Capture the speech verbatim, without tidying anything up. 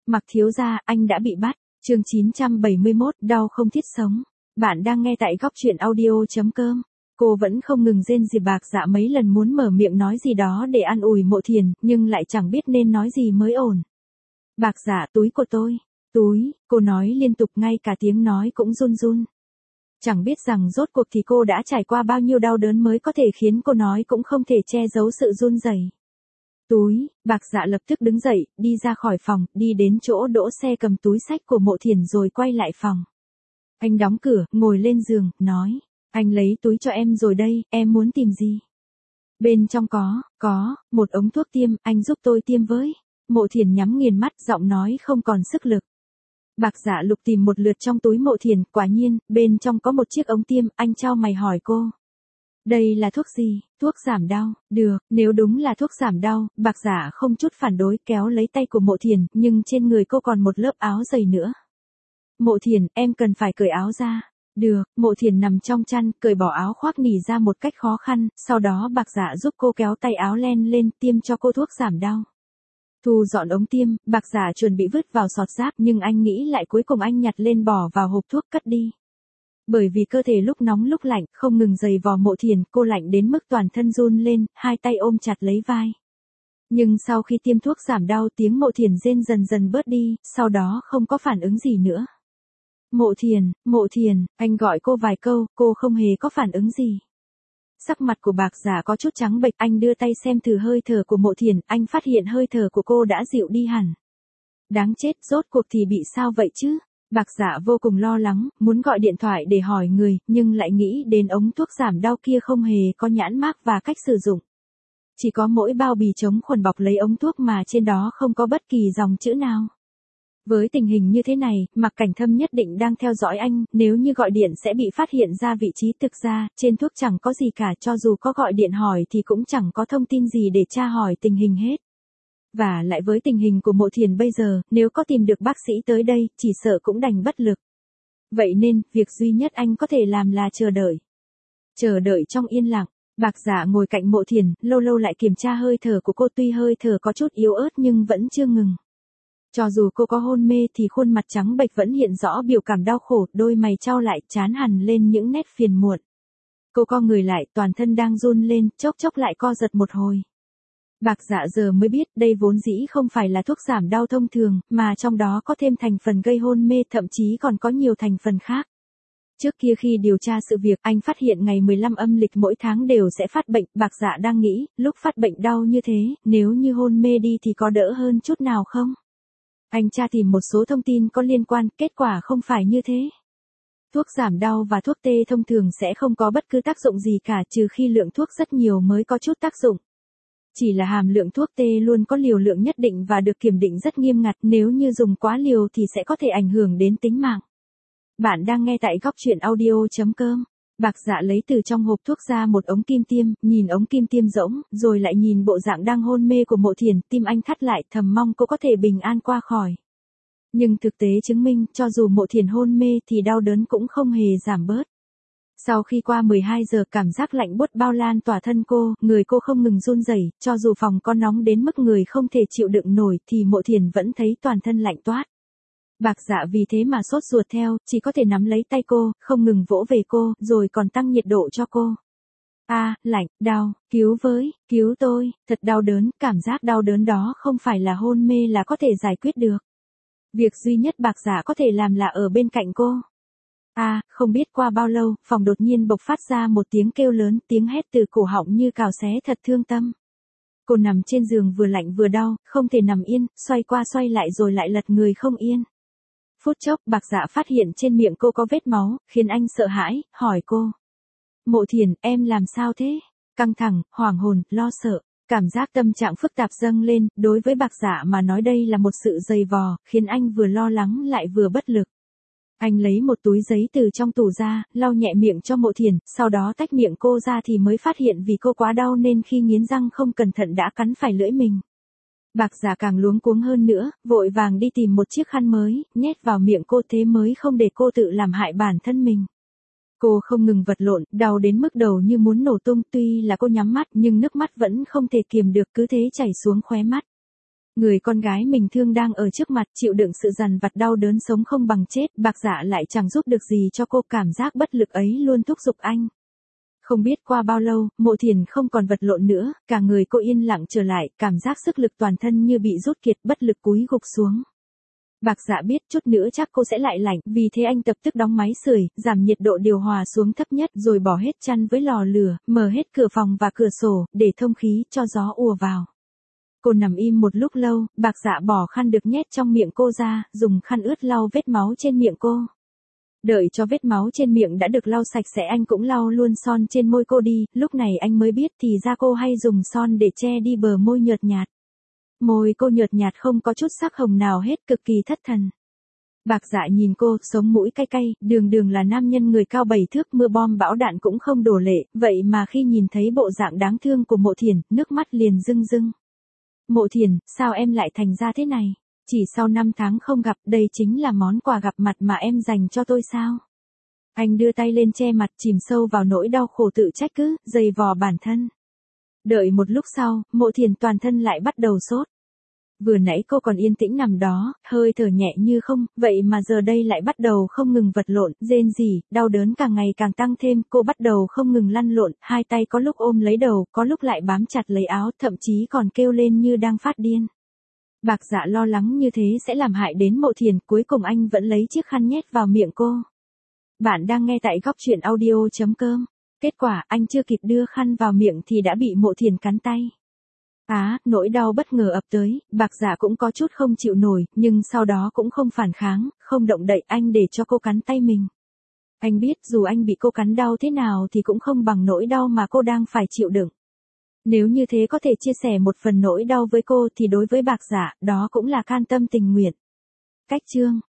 Mặc thiếu gia, anh đã bị bắt. Chương chín trăm bảy mươi mốt, đau không thiết sống. Bạn đang nghe tại góc truyện audio chấm com. Cô vẫn không ngừng rên rỉ. Bạc Dạ mấy lần muốn mở miệng nói gì đó để an ủi Mộ Thiền, nhưng lại chẳng biết nên nói gì mới ổn. Bạc Dạ, túi của tôi. Túi, cô nói liên tục, ngay cả tiếng nói cũng run run. Chẳng biết rằng rốt cuộc thì cô đã trải qua bao nhiêu đau đớn mới có thể khiến cô nói cũng không thể che giấu sự run rẩy. Túi, Bạc Dạ lập tức đứng dậy, đi ra khỏi phòng, đi đến chỗ đỗ xe, cầm túi xách của Mộ Thiền rồi quay lại phòng. Anh đóng cửa, ngồi lên giường, nói, anh lấy túi cho em rồi đây, em muốn tìm gì? Bên trong có, có, một ống thuốc tiêm, anh giúp tôi tiêm với. Mộ Thiền nhắm nghiền mắt, giọng nói không còn sức lực. Bạc Dạ lục tìm một lượt trong túi Mộ Thiền, quả nhiên, bên trong có một chiếc ống tiêm, anh chau mày hỏi cô. Đây là thuốc gì? Thuốc giảm đau. Được, nếu đúng là thuốc giảm đau, Bạc Dạ không chút phản đối, kéo lấy tay của Mộ Thiền, nhưng trên người cô còn một lớp áo dày nữa. Mộ Thiền, em cần phải cởi áo ra. Được, Mộ Thiền nằm trong chăn, cởi bỏ áo khoác nỉ ra một cách khó khăn, sau đó Bạc Dạ giúp cô kéo tay áo len lên, tiêm cho cô thuốc giảm đau. Thu dọn ống tiêm, Bạc Dạ chuẩn bị vứt vào sọt rác, nhưng anh nghĩ lại, cuối cùng anh nhặt lên bỏ vào hộp thuốc cất đi. Bởi vì cơ thể lúc nóng lúc lạnh, không ngừng giày vò Mộ Thiền, cô lạnh đến mức toàn thân run lên, hai tay ôm chặt lấy vai. Nhưng sau khi tiêm thuốc giảm đau, tiếng Mộ Thiền rên dần dần bớt đi, sau đó không có phản ứng gì nữa. Mộ Thiền, Mộ Thiền, anh gọi cô vài câu, cô không hề có phản ứng gì. Sắc mặt của Bạc Dạ có chút trắng bệch, anh đưa tay xem thử hơi thở của Mộ Thiền, anh phát hiện hơi thở của cô đã dịu đi hẳn. Đáng chết, rốt cuộc thì bị sao vậy chứ? Bạc Dạ vô cùng lo lắng, muốn gọi điện thoại để hỏi người, nhưng lại nghĩ đến ống thuốc giảm đau kia không hề có nhãn mác và cách sử dụng. Chỉ có mỗi bao bì chống khuẩn bọc lấy ống thuốc mà trên đó không có bất kỳ dòng chữ nào. Với tình hình như thế này, Mạc Cảnh Thâm nhất định đang theo dõi anh, nếu như gọi điện sẽ bị phát hiện ra vị trí. Thực ra, trên thuốc chẳng có gì cả, cho dù có gọi điện hỏi thì cũng chẳng có thông tin gì để tra hỏi tình hình hết. Và lại với tình hình của Mộ Thiền bây giờ, nếu có tìm được bác sĩ tới đây, chỉ sợ cũng đành bất lực. Vậy nên, việc duy nhất anh có thể làm là chờ đợi. Chờ đợi trong yên lặng. Bạc Dạ ngồi cạnh Mộ Thiền, lâu lâu lại kiểm tra hơi thở của cô, tuy hơi thở có chút yếu ớt nhưng vẫn chưa ngừng. Cho dù cô có hôn mê thì khuôn mặt trắng bệch vẫn hiện rõ biểu cảm đau khổ, đôi mày chau lại, trán hằn lên những nét phiền muộn. Cô co người lại, toàn thân đang run lên, chốc chốc lại co giật một hồi. Bạc Dạ giờ mới biết, đây vốn dĩ không phải là thuốc giảm đau thông thường, mà trong đó có thêm thành phần gây hôn mê, thậm chí còn có nhiều thành phần khác. Trước kia khi điều tra sự việc, anh phát hiện ngày mười lăm âm lịch mỗi tháng đều sẽ phát bệnh. Bạc Dạ đang nghĩ, lúc phát bệnh đau như thế, nếu như hôn mê đi thì có đỡ hơn chút nào không? Anh tra tìm một số thông tin có liên quan, kết quả không phải như thế. Thuốc giảm đau và thuốc tê thông thường sẽ không có bất cứ tác dụng gì cả, trừ khi lượng thuốc rất nhiều mới có chút tác dụng. Chỉ là hàm lượng thuốc tê luôn có liều lượng nhất định và được kiểm định rất nghiêm ngặt, nếu như dùng quá liều thì sẽ có thể ảnh hưởng đến tính mạng. Bạn đang nghe tại góc truyện audio chấm com. Bạc Dạ lấy từ trong hộp thuốc ra một ống kim tiêm, nhìn ống kim tiêm rỗng, rồi lại nhìn bộ dạng đang hôn mê của Mộ Thiền, tim anh thắt lại, thầm mong cô có thể bình an qua khỏi. Nhưng thực tế chứng minh, cho dù Mộ Thiền hôn mê thì đau đớn cũng không hề giảm bớt. Sau khi qua mười hai giờ, cảm giác lạnh buốt bao lan tỏa thân cô, người cô không ngừng run rẩy, cho dù phòng có nóng đến mức người không thể chịu đựng nổi thì Mộ Thiền vẫn thấy toàn thân lạnh toát. Bạc Dạ vì thế mà sốt ruột theo, chỉ có thể nắm lấy tay cô, không ngừng vỗ về cô, rồi còn tăng nhiệt độ cho cô. A, à, lạnh, đau, cứu với, cứu tôi, thật đau đớn, cảm giác đau đớn đó không phải là hôn mê là có thể giải quyết được. Việc duy nhất Bạc Dạ có thể làm là ở bên cạnh cô. A, à, không biết qua bao lâu, phòng đột nhiên bộc phát ra một tiếng kêu lớn, tiếng hét từ cổ họng như cào xé thật thương tâm. Cô nằm trên giường vừa lạnh vừa đau, không thể nằm yên, xoay qua xoay lại rồi lại lật người không yên. Phút chốc, Bạc Dạ phát hiện trên miệng cô có vết máu, khiến anh sợ hãi, hỏi cô. Mộ Thiền, em làm sao thế? Căng thẳng, hoảng hồn, lo sợ, cảm giác tâm trạng phức tạp dâng lên, đối với Bạc Dạ mà nói đây là một sự dày vò, khiến anh vừa lo lắng lại vừa bất lực. Anh lấy một túi giấy từ trong tủ ra, lau nhẹ miệng cho Mộ Thiền, sau đó tách miệng cô ra thì mới phát hiện vì cô quá đau nên khi nghiến răng không cẩn thận đã cắn phải lưỡi mình. Bạc Dạ càng luống cuống hơn nữa, vội vàng đi tìm một chiếc khăn mới, nhét vào miệng cô, thế mới không để cô tự làm hại bản thân mình. Cô không ngừng vật lộn, đau đến mức đầu như muốn nổ tung, tuy là cô nhắm mắt nhưng nước mắt vẫn không thể kiềm được, cứ thế chảy xuống khóe mắt. Người con gái mình thương đang ở trước mặt chịu đựng sự dằn vặt đau đớn sống không bằng chết, Bạc Dạ lại chẳng giúp được gì cho cô, cảm giác bất lực ấy luôn thúc giục anh. Không biết qua bao lâu, Mộ Thiền không còn vật lộn nữa, cả người cô yên lặng trở lại, cảm giác sức lực toàn thân như bị rút kiệt, bất lực cúi gục xuống. Bạc Dạ biết chút nữa chắc cô sẽ lại lạnh, vì thế anh tập tức đóng máy sưởi, giảm nhiệt độ điều hòa xuống thấp nhất rồi bỏ hết chăn với lò lửa, mở hết cửa phòng và cửa sổ, để thông khí cho gió ùa vào. Cô nằm im một lúc lâu, Bạc Dạ bỏ khăn được nhét trong miệng cô ra, dùng khăn ướt lau vết máu trên miệng cô. Đợi cho vết máu trên miệng đã được lau sạch sẽ anh cũng lau luôn son trên môi cô đi, lúc này anh mới biết thì ra cô hay dùng son để che đi bờ môi nhợt nhạt. Môi cô nhợt nhạt không có chút sắc hồng nào hết, cực kỳ thất thần. Bạc Dạ nhìn cô, sống mũi cay cay, đường đường là nam nhân người cao bảy thước, mưa bom bão đạn cũng không đổ lệ, vậy mà khi nhìn thấy bộ dạng đáng thương của Mộ Thiền, nước mắt liền rưng rưng. Mộ Thiền, sao em lại thành ra thế này? Chỉ sau năm tháng không gặp, đây chính là món quà gặp mặt mà em dành cho tôi sao? Anh đưa tay lên che mặt, chìm sâu vào nỗi đau khổ tự trách cứ, dày vò bản thân. Đợi một lúc sau, Mộ Thiền toàn thân lại bắt đầu sốt. Vừa nãy cô còn yên tĩnh nằm đó, hơi thở nhẹ như không, vậy mà giờ đây lại bắt đầu không ngừng vật lộn, rên rỉ, đau đớn càng ngày càng tăng thêm, cô bắt đầu không ngừng lăn lộn, hai tay có lúc ôm lấy đầu, có lúc lại bám chặt lấy áo, thậm chí còn kêu lên như đang phát điên. Bạc Dạ lo lắng như thế sẽ làm hại đến Mộ Thiền, cuối cùng anh vẫn lấy chiếc khăn nhét vào miệng cô. Bạn đang nghe tại góc truyện audio chấm com. Kết quả, anh chưa kịp đưa khăn vào miệng thì đã bị Mộ Thiền cắn tay. Á, à, nỗi đau bất ngờ ập tới, Bạc Dạ cũng có chút không chịu nổi, nhưng sau đó cũng không phản kháng, không động đậy, anh để cho cô cắn tay mình. Anh biết dù anh bị cô cắn đau thế nào thì cũng không bằng nỗi đau mà cô đang phải chịu đựng. Nếu như thế có thể chia sẻ một phần nỗi đau với cô thì đối với Bạc Dạ, đó cũng là can tâm tình nguyện. Cách chương